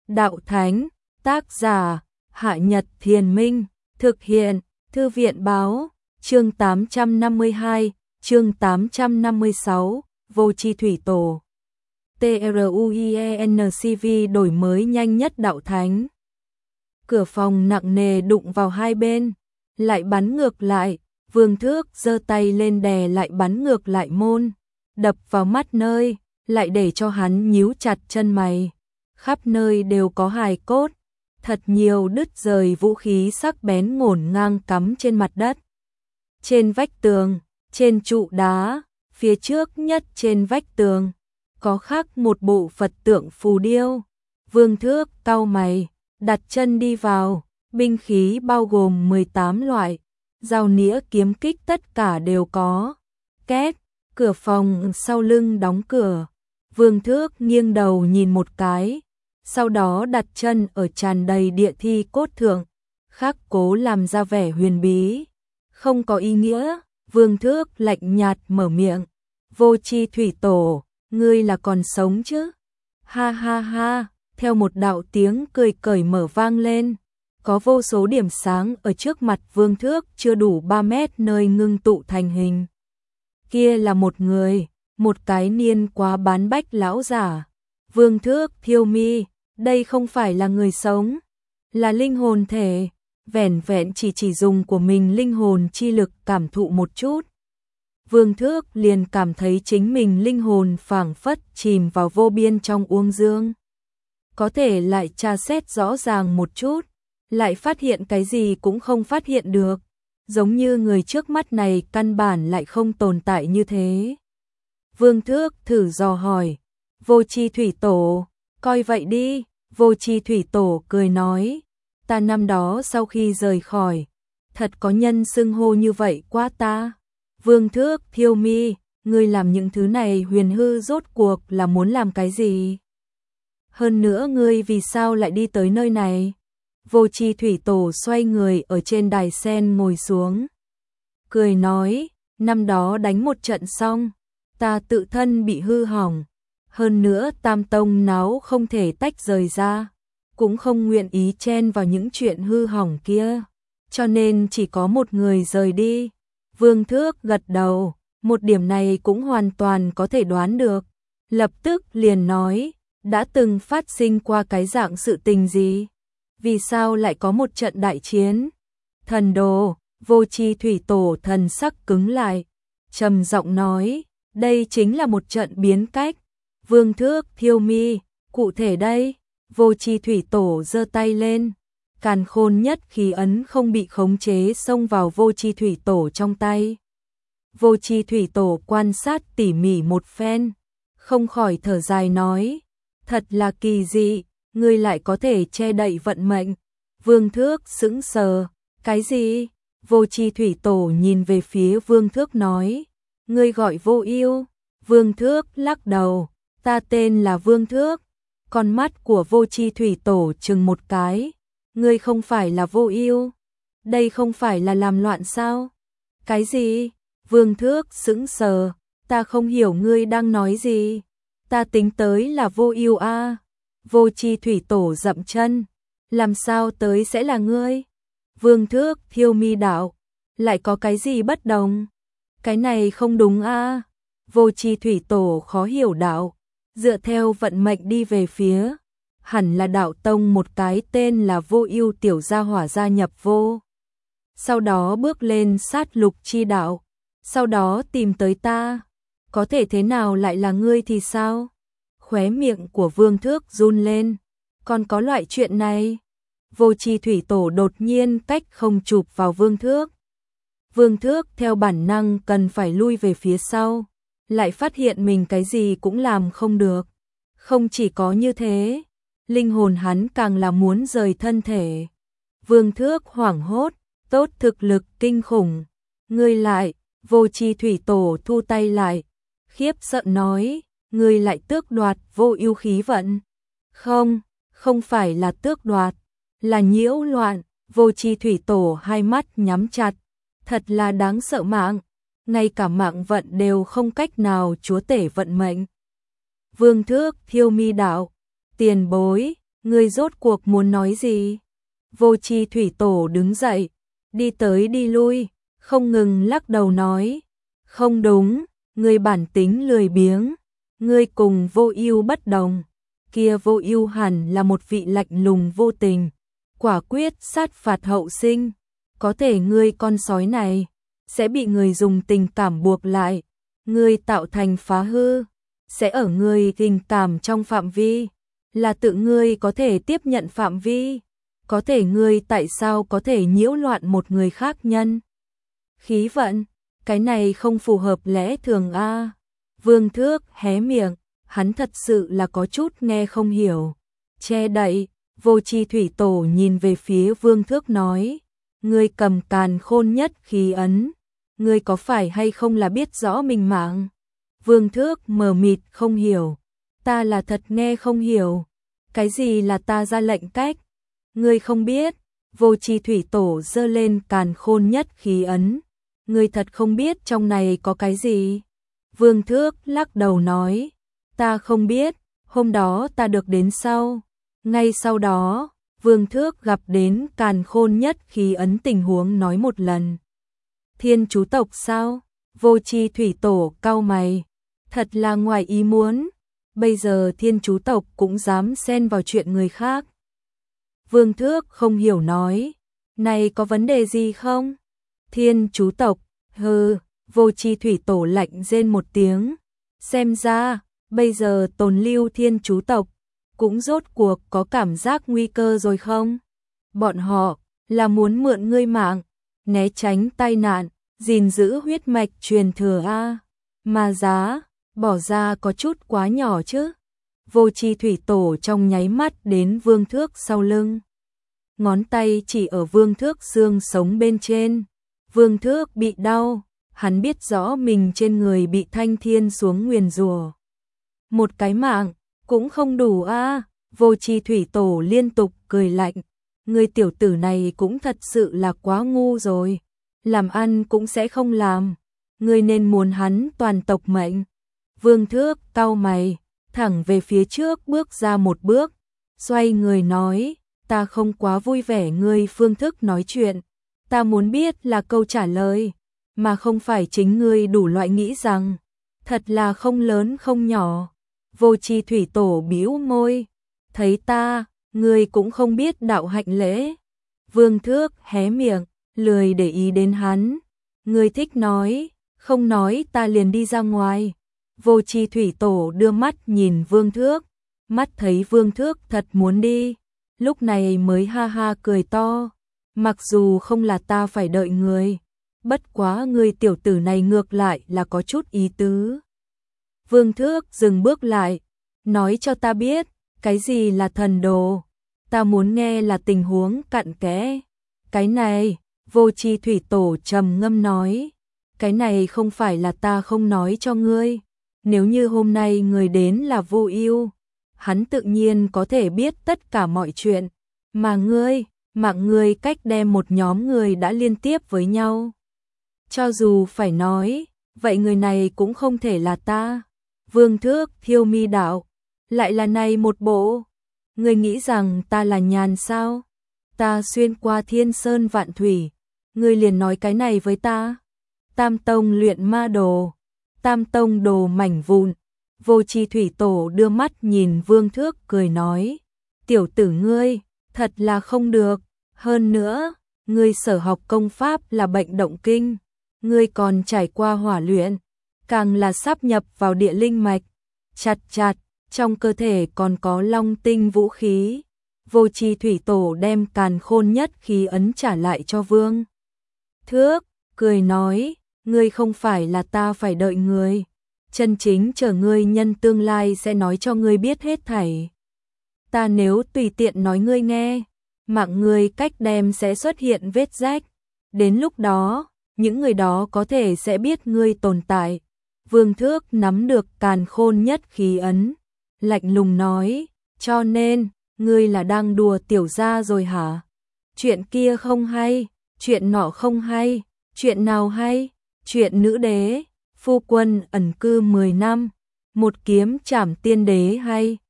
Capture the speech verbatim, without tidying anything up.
đạo thánh, tác giả, Hạ Nhật Thiền Minh, thực hiện, Thư viện báo, chương tám trăm năm mươi hai, chương tám trăm năm mươi sáu, Vô Chi Thủy Tổ. TRUIENCV đổi mới nhanh nhất đạo thánh. Cửa phòng nặng nề đụng vào hai bên, lại bắn ngược lại, Vương Thước giơ tay lên đè lại bắn ngược lại môn, đập vào mắt nơi, lại để cho hắn nhíu chặt chân mày. Khắp nơi đều có hài cốt, thật nhiều đứt rời vũ khí sắc bén ngổn ngang cắm trên mặt đất. Trên vách tường, trên trụ đá, phía trước nhất trên vách tường, có khắc một bộ Phật tượng phù điêu. Vương Thước cau mày, đặt chân đi vào, binh khí bao gồm mười tám loại, dao nĩa kiếm kích tất cả đều có. Két, cửa phòng sau lưng đóng cửa. Vương Thước nghiêng đầu nhìn một cái, sau đó đặt chân ở tràn đầy địa thi cốt thượng, khắc cố làm ra vẻ huyền bí. Không có ý nghĩa, Vương Thước lạnh nhạt mở miệng. Vô Chi Thủy Tổ, ngươi là còn sống chứ? Ha ha ha, theo một đạo tiếng cười cởi mở vang lên, có vô số điểm sáng ở trước mặt Vương Thước chưa đủ ba mét nơi ngưng tụ thành hình. Kia là một người, một cái niên quá bán bách lão giả. Vương Thước thiêu mi, đây không phải là người sống, là linh hồn thể, vẻn vẹn chỉ chỉ dùng của mình linh hồn chi lực cảm thụ một chút. Vương Thước liền cảm thấy chính mình linh hồn phảng phất chìm vào vô biên trong uông dương. Có thể lại tra xét rõ ràng một chút, lại phát hiện cái gì cũng không phát hiện được, giống như người trước mắt này căn bản lại không tồn tại như thế. Vương Thước thử dò hỏi, Vô Chi Thủy Tổ, coi vậy đi. Vô Chi Thủy Tổ cười nói, ta năm đó sau khi rời khỏi, thật có nhân xưng hô như vậy quá ta. Vương Thước thiêu mi, ngươi làm những thứ này huyền hư rốt cuộc là muốn làm cái gì? Hơn nữa ngươi vì sao lại đi tới nơi này? Vô Chi Thủy Tổ xoay người ở trên đài sen ngồi xuống, cười nói, năm đó đánh một trận xong, ta tự thân bị hư hỏng, hơn nữa Tam Tông náo không thể tách rời ra, cũng không nguyện ý chen vào những chuyện hư hỏng kia, cho nên chỉ có một người rời đi. Vương Thước gật đầu, một điểm này cũng hoàn toàn có thể đoán được, lập tức liền nói, đã từng phát sinh qua cái dạng sự tình gì? Vì sao lại có một trận đại chiến? Thần đồ, Vô Chi Thủy Tổ thần sắc cứng lại, trầm giọng nói, đây chính là một trận biến cách. Vương Thước thiêu mi, cụ thể đây? Vô Chi Thủy Tổ giơ tay lên, càn khôn nhất khí ấn không bị khống chế xông vào Vô Chi Thủy Tổ trong tay. Vô Chi Thủy Tổ quan sát tỉ mỉ một phen, không khỏi thở dài nói, thật là kỳ dị, ngươi lại có thể che đậy vận mệnh. Vương Thước sững sờ, cái gì? Vô Chi Thủy Tổ nhìn về phía Vương Thước nói, ngươi gọi Vô Ưu? Vương Thước lắc đầu, ta tên là Vương Thước. Con mắt của Vô Chi Thủy Tổ chừng một cái, ngươi không phải là Vô Ưu? Đây không phải là làm loạn sao? Cái gì? Vương Thước sững sờ, ta không hiểu ngươi đang nói gì. Ta tính tới là Vô Ưu a. À. Vô Chi Thủy Tổ dậm chân, làm sao tới sẽ là ngươi? Vương Thước thiêu mi đạo, lại có cái gì bất đồng? Cái này không đúng a. À. Vô Chi Thủy Tổ khó hiểu đạo, dựa theo vận mệnh đi về phía, hẳn là đạo tông một cái tên là Vô Ưu tiểu gia hỏa gia nhập vô. Sau đó bước lên sát lục chi đạo, sau đó tìm tới ta, có thể thế nào lại là ngươi thì sao? Khóe miệng của Vương Thước run lên, còn có loại chuyện này? Vô Chi Thủy Tổ đột nhiên cách không chụp vào Vương Thước. Vương Thước theo bản năng cần phải lui về phía sau, lại phát hiện mình cái gì cũng làm không được. Không chỉ có như thế, linh hồn hắn càng là muốn rời thân thể. Vương Thước hoảng hốt, tốt thực lực kinh khủng. Ngươi lại, Vô Chi Thủy Tổ thu tay lại, khiếp sợ nói, ngươi lại tước đoạt Vô Ưu khí vận. Không, không phải là tước đoạt, là nhiễu loạn. Vô Chi Thủy Tổ hai mắt nhắm chặt, thật là đáng sợ mạng, ngay cả mạng vận đều không cách nào chúa tể vận mệnh. Vương Thước thiêu mi đạo, tiền bối, Ngươi rốt cuộc muốn nói gì? Vô Chi thủy tổ đứng dậy, đi tới đi lui, không ngừng lắc đầu nói, không đúng, ngươi bản tính lười biếng, ngươi cùng Vô Ưu bất đồng, kia Vô Ưu hẳn là một vị lạnh lùng vô tình, quả quyết sát phạt hậu sinh, có thể ngươi con sói này sẽ bị người dùng tình cảm buộc lại, ngươi tạo thành phá hư, sẽ ở ngươi tình cảm trong phạm vi, là tự ngươi có thể tiếp nhận phạm vi, có thể ngươi tại sao có thể nhiễu loạn một người khác nhân khí vận, cái này không phù hợp lẽ thường a. Vương Thước hé miệng, hắn thật sự là có chút nghe không hiểu. Che đậy, Vô Chi thủy tổ nhìn về phía Vương Thước nói, ngươi cầm càn khôn nhất khí ấn, ngươi có phải hay không là biết rõ mình mạng? Vương Thước mờ mịt không hiểu, ta là thật nghe không hiểu, cái gì là ta ra lệnh cách? Ngươi không biết? Vô Chi thủy tổ giơ lên càn khôn nhất khí ấn, ngươi thật không biết trong này có cái gì? Vương Thước lắc đầu nói, ta không biết, hôm đó ta được đến sau. Ngay sau đó, Vương Thước gặp đến càn khôn nhất khí ấn tình huống nói một lần. Thiên chú tộc sao? Vô Chi thủy tổ cau mày, thật là ngoài ý muốn, bây giờ thiên chú tộc cũng dám xen vào chuyện người khác. Vương Thước không hiểu nói, này có vấn đề gì không? Thiên chú tộc, hừ, Vô Chi thủy tổ lạnh rên một tiếng, xem ra, bây giờ tồn lưu thiên chú tộc, cũng rốt cuộc có cảm giác nguy cơ rồi không? Bọn họ, là muốn mượn ngươi mạng, né tránh tai nạn, gìn giữ huyết mạch truyền thừa a, mà giá, bỏ ra có chút quá nhỏ chứ. Vô Chi thủy tổ trong nháy mắt đến Vương Thước sau lưng. Ngón tay chỉ ở Vương Thước xương sống bên trên. Vương Thước bị đau, hắn biết rõ mình trên người bị Thanh Thiên xuống nguyền rủa. Một cái mạng, cũng không đủ a. Vô Chi thủy tổ liên tục cười lạnh, người tiểu tử này cũng thật sự là quá ngu rồi, làm ăn cũng sẽ không làm, ngươi nên muốn hắn toàn tộc mệnh. Vương Thước cau mày, thẳng về phía trước bước ra một bước, xoay người nói, ta không quá vui vẻ ngươi phương thức nói chuyện, ta muốn biết là câu trả lời, mà không phải chính ngươi đủ loại nghĩ rằng, thật là không lớn không nhỏ. Vô Chi thủy tổ bĩu môi, thấy ta, ngươi cũng không biết đạo hạnh lễ. Vương Thước hé miệng, lười để ý đến hắn, ngươi thích nói, không nói ta liền đi ra ngoài. Vô Chi thủy tổ đưa mắt nhìn Vương Thước, mắt thấy Vương Thước thật muốn đi, lúc này mới ha ha cười to, mặc dù không là ta phải đợi người, bất quá ngươi tiểu tử này ngược lại là có chút ý tứ. Vương Thước dừng bước lại, nói cho ta biết, cái gì là thần đồ, ta muốn nghe là tình huống cặn kẽ. Cái này, Vô Chi thủy tổ trầm ngâm nói, cái này không phải là ta không nói cho ngươi, nếu như hôm nay người đến là Vô Ưu, hắn tự nhiên có thể biết tất cả mọi chuyện, mà ngươi, mạng ngươi cách đem một nhóm người đã liên tiếp với nhau. Cho dù phải nói, vậy người này cũng không thể là ta. Vương Thước thiêu mi đạo, lại là này một bộ. Ngươi nghĩ rằng ta là nhàn sao? Ta xuyên qua thiên sơn vạn thủy, ngươi liền nói cái này với ta. Tam tông luyện ma đồ, tam tông đồ mảnh vụn. Vô Chi thủy tổ đưa mắt nhìn Vương Thước cười nói, tiểu tử ngươi, thật là không được, hơn nữa, ngươi sở học công pháp là bệnh động kinh, ngươi còn trải qua hỏa luyện, càng là sáp nhập vào địa linh mạch, chặt chặt, trong cơ thể còn có long tinh vũ khí. Vô Chi thủy tổ đem càn khôn nhất khí ấn trả lại cho Vương Thước, cười nói, ngươi không phải là ta phải đợi ngươi, chân chính chờ ngươi nhân tương lai sẽ nói cho ngươi biết hết thảy. Ta nếu tùy tiện nói ngươi nghe, mạng ngươi cách đem sẽ xuất hiện vết rách, đến lúc đó, những người đó có thể sẽ biết ngươi tồn tại. Vương Thước nắm được càn khôn nhất khí ấn, lạnh lùng nói, cho nên, ngươi là đang đùa tiểu gia rồi hả? Chuyện kia không hay, chuyện nọ không hay, chuyện nào hay? Chuyện nữ đế, phu quân ẩn cư mười năm, một kiếm trảm tiên đế hay?